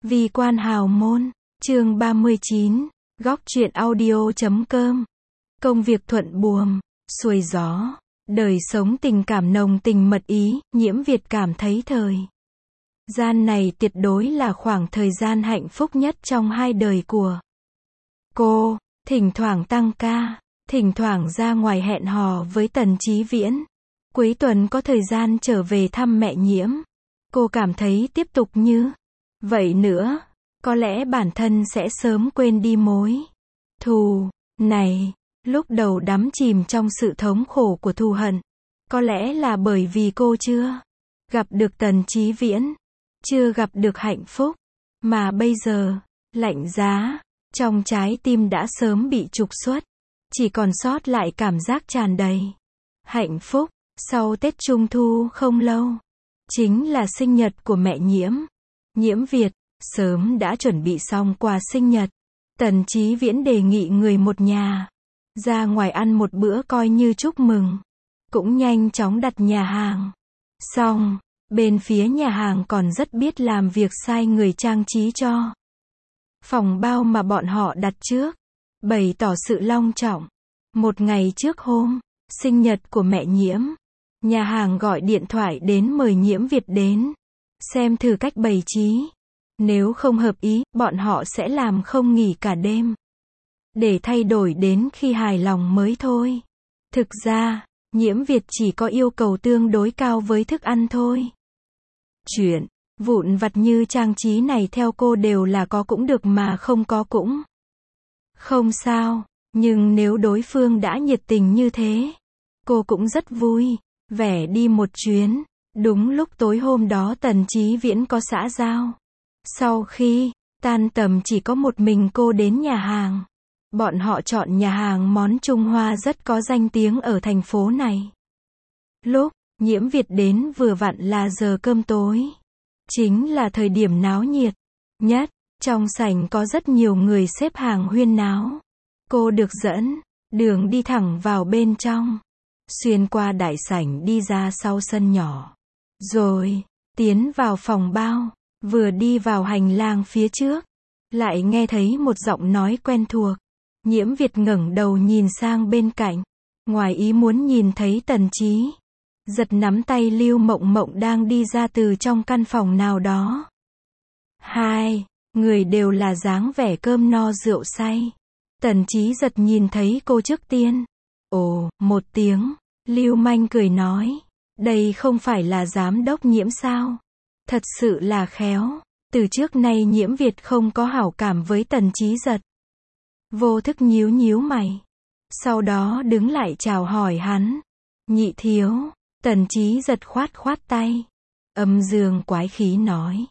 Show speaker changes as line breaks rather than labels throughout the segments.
Vi quan hào môn, chương 39, góc truyện audio.com. Công việc thuận buồm, xuôi gió, đời sống tình cảm nồng tình mật ý, Nhiễm Việt cảm thấy thời gian này tuyệt đối là khoảng thời gian hạnh phúc nhất trong hai đời của cô. Thỉnh thoảng tăng ca, thỉnh thoảng ra ngoài hẹn hò với Tần Chí Viễn. Cuối tuần có thời gian trở về thăm mẹ Nhiễm. Cô cảm thấy tiếp tục như vậy nữa, có lẽ bản thân sẽ sớm quên đi mối thù này. Lúc đầu đắm chìm trong sự thống khổ của thù hận. Có lẽ là bởi vì cô chưa gặp được Tần Chí Viễn, chưa gặp được hạnh phúc, mà bây giờ, lạnh giá, trong trái tim đã sớm bị trục xuất, chỉ còn sót lại cảm giác tràn đầy hạnh phúc. Sau Tết Trung Thu không lâu, chính là sinh nhật của mẹ Nhiễm. Nhiễm Việt sớm đã chuẩn bị xong quà sinh nhật. Tần Chí Viễn đề nghị người một nhà ra ngoài ăn một bữa coi như chúc mừng, cũng nhanh chóng đặt nhà hàng. Xong, bên phía nhà hàng còn rất biết làm việc, sai người trang trí cho phòng bao mà bọn họ đặt trước, bày tỏ sự long trọng. Một ngày trước hôm sinh nhật của mẹ Nhiễm, nhà hàng gọi điện thoại đến mời Nhiễm Việt đến xem thử cách bày trí. Nếu không hợp ý, bọn họ sẽ làm không nghỉ cả đêm, để thay đổi đến khi hài lòng mới thôi. Thực ra, Nhiễm Việt chỉ có yêu cầu tương đối cao với thức ăn thôi. Chuyện vụn vặt như trang trí này theo cô đều là có cũng được mà không có cũng không sao. Nhưng nếu đối phương đã nhiệt tình như thế, cô cũng rất vui vẻ đi một chuyến. Đúng lúc tối hôm đó Tần Chí Viễn có xã giao. Sau khi tan tầm chỉ có một mình cô đến nhà hàng. Bọn họ chọn nhà hàng món Trung Hoa rất có danh tiếng ở thành phố này. Lúc Nhiễm Việt đến vừa vặn là giờ cơm tối, chính là thời điểm náo nhiệt nhất. Trong sảnh có rất nhiều người xếp hàng huyên náo. Cô được dẫn đường đi thẳng vào bên trong, xuyên qua đại sảnh đi ra sau sân nhỏ, rồi tiến vào phòng bao. Vừa đi vào hành lang phía trước, lại nghe thấy một giọng nói quen thuộc. Nhiễm Việt ngẩng đầu nhìn sang bên cạnh, ngoài ý muốn nhìn thấy Tần Chí giật nắm tay Lưu Mộng Mộng đang đi ra từ trong căn phòng nào đó. Hai người đều là dáng vẻ cơm no rượu say. Tần Chí giật nhìn thấy cô trước tiên. Ồ, một tiếng, lưu manh cười nói, đây không phải là giám đốc Nhiễm sao? Thật sự là khéo. Từ trước nay Nhiễm Việt không có hảo cảm với Tần Chí giật. Vô thức nhíu nhíu mày, sau đó đứng lại chào hỏi hắn. Nhị thiếu. Tần Chí giật khoát khoát tay, âm dương quái khí nói,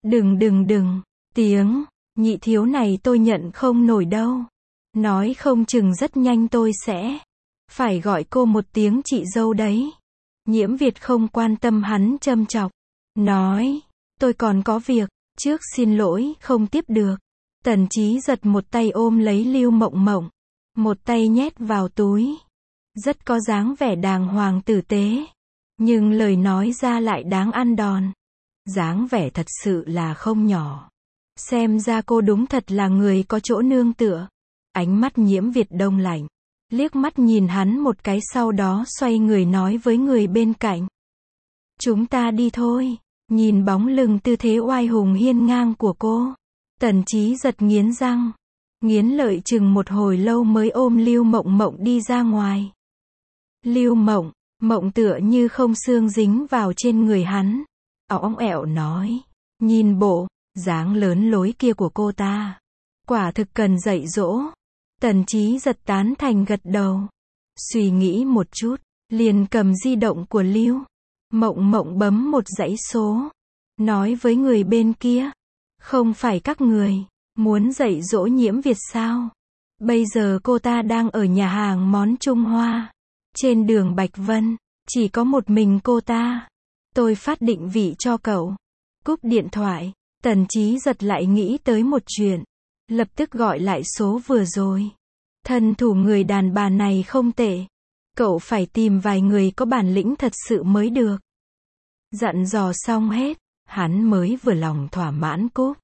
đừng, tiếng nhị thiếu này tôi nhận không nổi đâu. Nói không chừng rất nhanh tôi sẽ phải gọi cô một tiếng chị dâu đấy. Nhiễm Việt không quan tâm hắn châm chọc, nói, tôi còn có việc, trước xin lỗi không tiếp được. Tần Chí giật một tay ôm lấy Lưu Mộng Mộng, một tay nhét vào túi. Rất có dáng vẻ đàng hoàng tử tế, nhưng lời nói ra lại đáng ăn đòn. Dáng vẻ thật sự là không nhỏ. Xem ra cô đúng thật là người có chỗ nương tựa. Ánh mắt Nhiễm Việt đông lạnh, liếc mắt nhìn hắn một cái, sau đó xoay người nói với người bên cạnh, chúng ta đi thôi. Nhìn bóng lưng tư thế oai hùng hiên ngang của cô, Tần Chí giật nghiến răng nghiến lợi, chừng một hồi lâu mới ôm Lưu Mộng Mộng đi ra ngoài. Lưu Mộng Mộng tựa như không xương dính vào trên người hắn, óng ẹo nói, nhìn bộ dáng lớn lối kia của cô ta, quả thực cần dạy dỗ. Tần Chí giật tán thành gật đầu, suy nghĩ một chút, liền cầm di động của Lưu Mộng Mộng bấm một dãy số, nói với người bên kia, không phải các người muốn dạy dỗ Nhiễm Việt sao? Bây giờ cô ta đang ở nhà hàng món Trung Hoa, trên đường Bạch Vân, chỉ có một mình cô ta. Tôi phát định vị cho cậu. Cúp điện thoại, Tần Chí giật lại nghĩ tới một chuyện, lập tức gọi lại số vừa rồi. Thân thủ người đàn bà này không tệ, cậu phải tìm vài người có bản lĩnh thật sự mới được. Dặn dò xong hết, hắn mới vừa lòng thỏa mãn cúp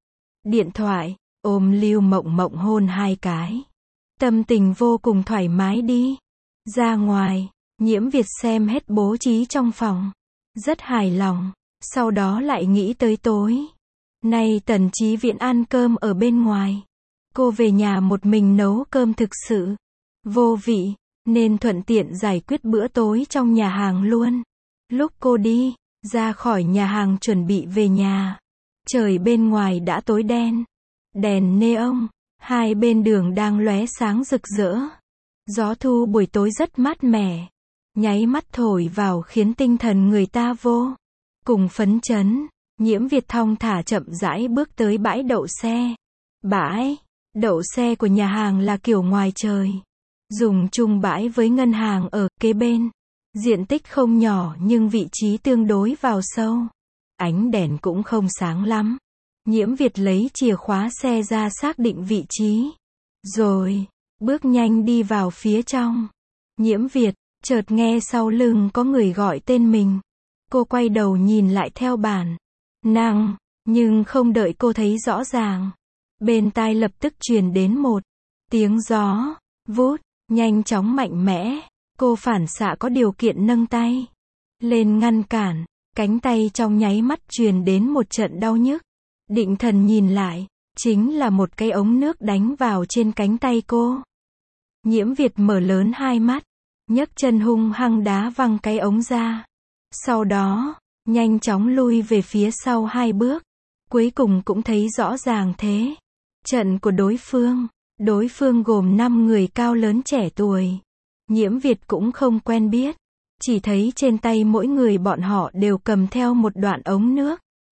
điện thoại, ôm Lưu Mộng Mộng hôn 2 cái. Tâm tình vô cùng thoải mái đi. Ra ngoài, Nhiễm Việt xem hết bố trí trong phòng. Rất hài lòng. Sau đó lại nghĩ tới tối nay Tần Chí Viễn ăn cơm ở bên ngoài. Cô về nhà một mình nấu cơm thực sự vô vị, nên thuận tiện giải quyết bữa tối trong nhà hàng luôn. Lúc cô đi ra khỏi nhà hàng chuẩn bị về nhà, trời bên ngoài đã tối đen. Đèn neon hai bên đường đang lóe sáng rực rỡ. Gió thu buổi tối rất mát mẻ, nháy mắt thổi vào khiến tinh thần người ta vô cùng phấn chấn. Nhiễm Việt thong thả chậm rãi bước tới bãi đậu xe. Bãi đậu xe của nhà hàng là kiểu ngoài trời, dùng chung bãi với ngân hàng ở kế bên. Diện tích không nhỏ nhưng vị trí tương đối vào sâu. Ánh đèn cũng không sáng lắm. Nhiễm Việt lấy chìa khóa xe ra xác định vị trí, rồi bước nhanh đi vào phía trong. Nhiễm Việt chợt nghe sau lưng có người gọi tên mình. Cô quay đầu nhìn lại theo bản năng, nhưng không đợi cô thấy rõ ràng, bên tai lập tức truyền đến một tiếng gió vút nhanh chóng mạnh mẽ. Cô phản xạ có điều kiện nâng tay lên ngăn cản, cánh tay trong nháy mắt truyền đến một trận đau nhức. Định thần nhìn lại, chính là một cái ống nước đánh vào trên cánh tay cô. Nhiễm Việt mở lớn hai mắt, nhấc chân hung hăng đá văng cái ống ra. Sau đó, nhanh chóng lui về phía sau 2 bước. Cuối cùng cũng thấy rõ ràng thế trận của đối phương. Đối phương gồm 5 người cao lớn trẻ tuổi. Nhiễm Việt cũng không quen biết, chỉ thấy trên tay mỗi người bọn họ đều cầm theo một đoạn ống nước.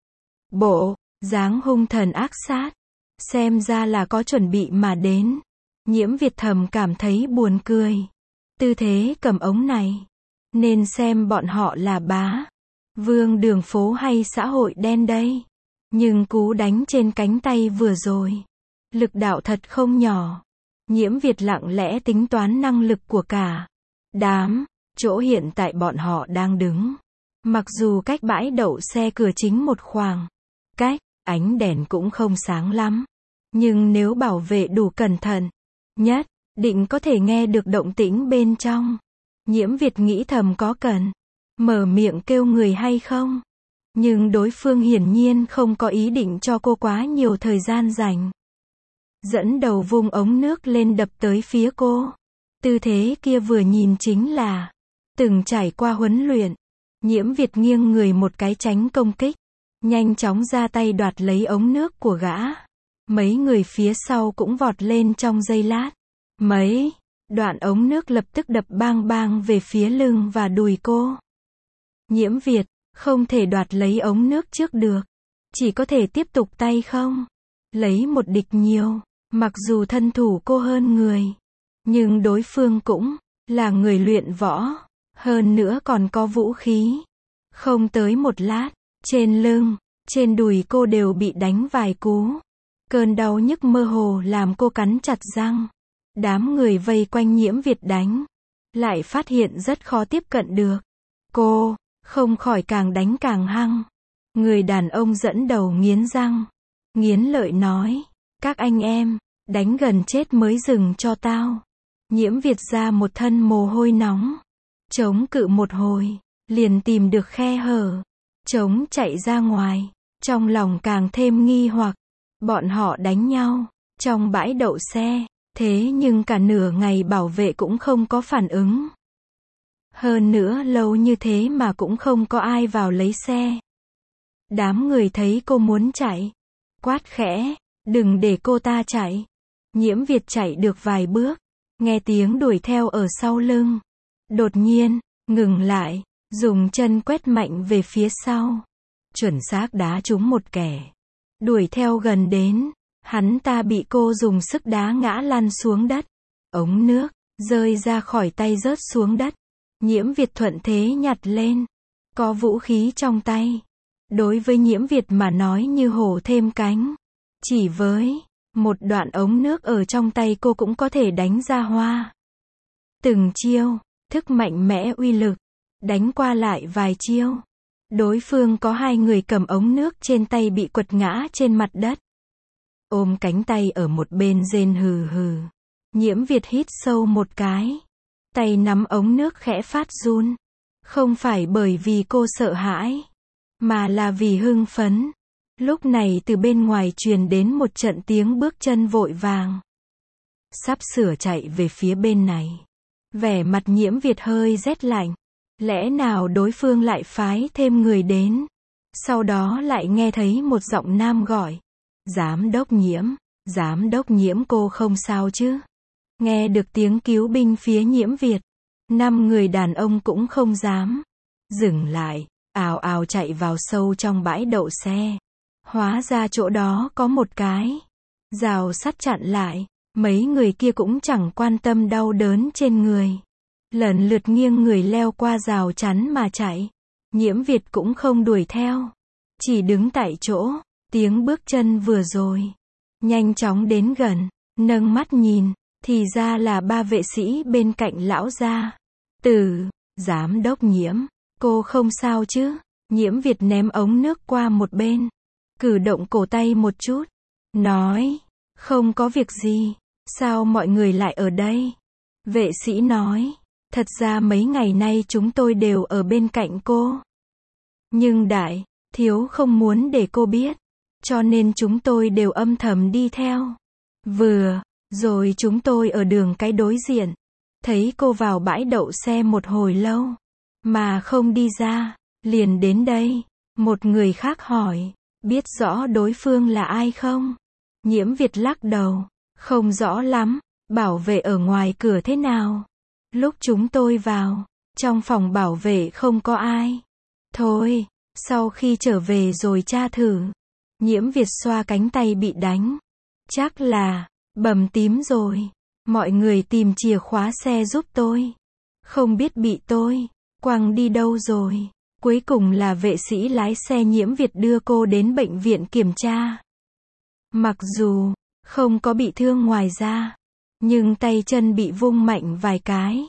Bộ dáng hung thần ác sát, xem ra là có chuẩn bị mà đến. Nhiễm Việt thầm cảm thấy buồn cười. Tư thế cầm ống này, nên xem bọn họ là bá vương đường phố hay xã hội đen đây. Nhưng cú đánh trên cánh tay vừa rồi, lực đạo thật không nhỏ. Nhiễm Việt lặng lẽ tính toán năng lực của cả đám, chỗ hiện tại bọn họ đang đứng. Mặc dù cách bãi đậu xe cửa chính một khoảng cách, ánh đèn cũng không sáng lắm. Nhưng nếu bảo vệ đủ cẩn thận, nhất định có thể nghe được động tĩnh bên trong. Nhiễm Việt nghĩ thầm có cần mở miệng kêu người hay không. Nhưng đối phương hiển nhiên không có ý định cho cô quá nhiều thời gian rảnh. Dẫn đầu vung ống nước lên đập tới phía cô. Tư thế kia vừa nhìn chính là từng trải qua huấn luyện. Nhiễm Việt nghiêng người một cái tránh công kích, nhanh chóng ra tay đoạt lấy ống nước của gã. Mấy người phía sau cũng vọt lên trong giây lát. Mấy đoạn ống nước lập tức đập bang bang về phía lưng và đùi cô. Nhiễm Việt không thể đoạt lấy ống nước trước được, chỉ có thể tiếp tục tay không lấy một địch nhiều. Mặc dù thân thủ cô hơn người, nhưng đối phương cũng là người luyện võ, hơn nữa còn có vũ khí. Không tới một lát, trên lưng, trên đùi cô đều bị đánh vài cú. Cơn đau nhức mơ hồ làm cô cắn chặt răng. Đám người vây quanh Nhiễm Việt đánh, lại phát hiện rất khó tiếp cận được. Cô không khỏi càng đánh càng hăng. Người đàn ông dẫn đầu nghiến răng, nghiến lợi nói, các anh em, đánh gần chết mới dừng cho tao. Nhiễm Việt ra một thân mồ hôi nóng, chống cự một hồi, liền tìm được khe hở, chống chạy ra ngoài. Trong lòng càng thêm nghi hoặc, bọn họ đánh nhau trong bãi đậu xe, thế nhưng cả nửa ngày bảo vệ cũng không có phản ứng. Hơn nữa lâu như thế mà cũng không có ai vào lấy xe. Đám người thấy cô muốn chạy, quát khẽ, đừng để cô ta chạy. Nhiễm Việt chạy được vài bước, nghe tiếng đuổi theo ở sau lưng. Đột nhiên, ngừng lại, dùng chân quét mạnh về phía sau. Chuẩn xác đá trúng một kẻ đuổi theo gần đến. Hắn ta bị cô dùng sức đá ngã lăn xuống đất. Ống nước rơi ra khỏi tay rớt xuống đất. Nhiễm Việt thuận thế nhặt lên. Có vũ khí trong tay, đối với Nhiễm Việt mà nói như hổ thêm cánh. Chỉ với một đoạn ống nước ở trong tay cô cũng có thể đánh ra hoa. Từng chiêu thức mạnh mẽ uy lực, đánh qua lại vài chiêu. Đối phương có 2 người cầm ống nước trên tay bị quật ngã trên mặt đất. ôm cánh tay ở một bên rên hừ hừ. Nhiễm Việt hít sâu một cái. Tay nắm ống nước khẽ phát run. Không phải bởi vì cô sợ hãi, mà là vì hưng phấn. Lúc này từ bên ngoài truyền đến một trận tiếng bước chân vội vàng. Sắp sửa chạy về phía bên này. Vẻ mặt Nhiễm Việt hơi rét lạnh. Lẽ nào đối phương lại phái thêm người đến? Sau đó lại nghe thấy một giọng nam gọi. Giám đốc Nhiễm cô không sao chứ? Nghe được tiếng cứu binh phía Nhiễm Việt. 5 người đàn ông cũng không dám dừng lại, ào ào chạy vào sâu trong bãi đậu xe. Hóa ra chỗ đó có một cái rào sắt chặn lại. Mấy người kia cũng chẳng quan tâm đau đớn trên người. Lần lượt nghiêng người leo qua rào chắn mà chạy. Nhiễm Việt cũng không đuổi theo. Chỉ đứng tại chỗ. Tiếng bước chân vừa rồi nhanh chóng đến gần. Nâng mắt nhìn. Thì ra là 3 vệ sĩ bên cạnh lão gia Tử. Giám đốc Nhiễm, cô không sao chứ? Nhiễm Việt ném ống nước qua một bên. Cử động cổ tay một chút. Nói. Không có việc gì. Sao mọi người lại ở đây? Vệ sĩ nói. Thật ra mấy ngày nay chúng tôi đều ở bên cạnh cô. Nhưng đại thiếu không muốn để cô biết. Cho nên chúng tôi đều âm thầm đi theo. Vừa rồi chúng tôi ở đường cái đối diện. Thấy cô vào bãi đậu xe một hồi lâu. Mà không đi ra. Liền đến đây. Một người khác hỏi. Biết rõ đối phương là ai không? Nhiễm Việt lắc đầu. Không rõ lắm. Bảo vệ ở ngoài cửa thế nào? Lúc chúng tôi vào, trong phòng bảo vệ không có ai. Thôi, sau khi trở về rồi tra thử. Nhiễm Việt xoa cánh tay bị đánh. Chắc là bầm tím rồi. Mọi người tìm chìa khóa xe giúp tôi. Không biết bị tôi quăng đi đâu rồi. Cuối cùng là vệ sĩ lái xe Nhiễm Việt đưa cô đến bệnh viện kiểm tra. Mặc dù không có bị thương ngoài da, nhưng tay chân bị vung mạnh vài cái.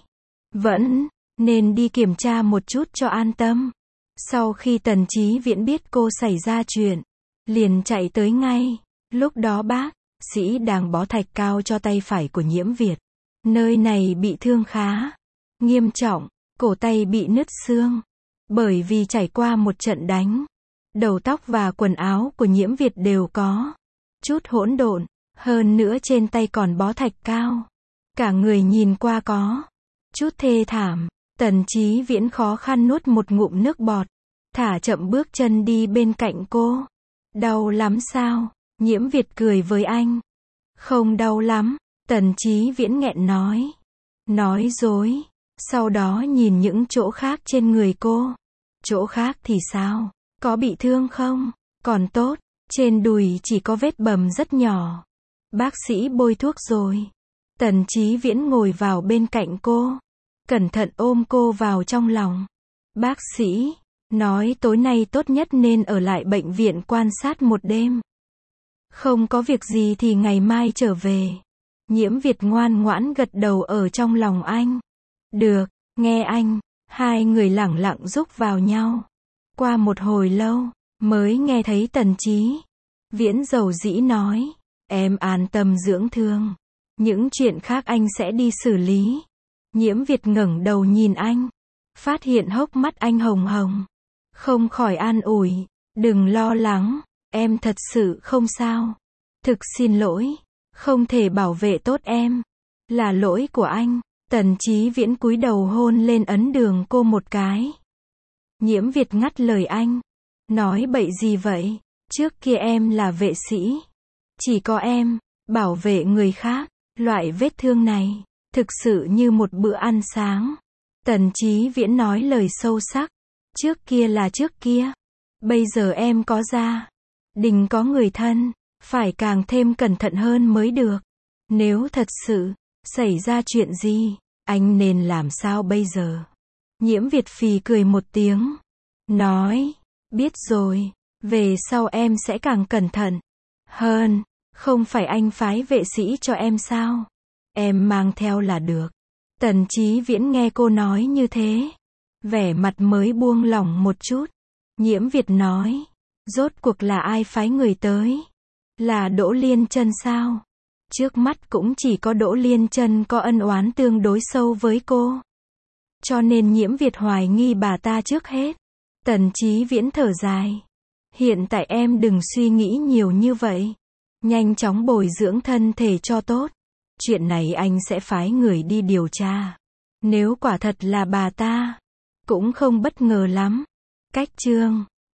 Vẫn nên đi kiểm tra một chút cho an tâm. Sau khi Tần Chí Viễn biết cô xảy ra chuyện, liền chạy tới ngay. Lúc đó bác sĩ đang bó thạch cao cho tay phải của Nhiễm Việt. Nơi này bị thương khá nghiêm trọng, cổ tay bị nứt xương. Bởi vì trải qua một trận đánh, đầu tóc và quần áo của Nhiễm Việt đều có chút hỗn độn. Hơn nữa trên tay còn bó thạch cao. Cả người nhìn qua có chút thê thảm. Tần Chí Viễn khó khăn nuốt một ngụm nước bọt. Thả chậm bước chân đi bên cạnh cô. Đau lắm sao? Nhiễm Việt cười với anh. Không đau lắm. Tần Chí Viễn nghẹn nói. Nói dối. Sau đó nhìn những chỗ khác trên người cô. Chỗ khác thì sao? Có bị thương không? Còn tốt. Trên đùi chỉ có vết bầm rất nhỏ. Bác sĩ bôi thuốc rồi. Tần Chí Viễn ngồi vào bên cạnh cô. Cẩn thận ôm cô vào trong lòng. Bác sĩ nói tối nay tốt nhất nên ở lại bệnh viện quan sát một đêm. Không có việc gì thì ngày mai trở về. Nhiễm Việt ngoan ngoãn gật đầu ở trong lòng anh. Được, nghe anh. Hai người lẳng lặng rúc vào nhau. Qua một hồi lâu, mới nghe thấy Tần Chí Viễn dầu dĩ nói. Em an tâm dưỡng thương. Những chuyện khác anh sẽ đi xử lý. Nhiễm Việt ngẩng đầu nhìn anh. Phát hiện hốc mắt anh hồng hồng. Không khỏi an ủi. Đừng lo lắng. Em thật sự không sao. Thực xin lỗi. Không thể bảo vệ tốt em. Là lỗi của anh. Tần Chí Viễn cúi đầu hôn lên ấn đường cô một cái. Nhiễm Việt ngắt lời anh. Nói bậy gì vậy? Trước kia em là vệ sĩ. Chỉ có em bảo vệ người khác. Loại vết thương này thực sự như một bữa ăn sáng. Tần Chí Viễn nói lời sâu sắc. Trước kia là trước kia. Bây giờ em có gia đình có người thân. Phải càng thêm cẩn thận hơn mới được. Nếu thật sự xảy ra chuyện gì, anh nên làm sao bây giờ? Nhiễm Việt phì cười một tiếng. Nói. Biết rồi. Về sau em sẽ càng cẩn thận hơn. Không phải anh phái vệ sĩ cho em sao? Em mang theo là được. Tần Chí Viễn nghe cô nói như thế. Vẻ mặt mới buông lỏng một chút. Nhiễm Việt nói. Rốt cuộc là ai phái người tới? Là Đỗ Liên Chân sao? Trước mắt cũng chỉ có Đỗ Liên Chân có ân oán tương đối sâu với cô. Cho nên Nhiễm Việt hoài nghi bà ta trước hết. Tần Chí Viễn thở dài. Hiện tại em đừng suy nghĩ nhiều như vậy. Nhanh chóng bồi dưỡng thân thể cho tốt. Chuyện này anh sẽ phái người đi điều tra. Nếu quả thật là bà ta, cũng không bất ngờ lắm. Cách chương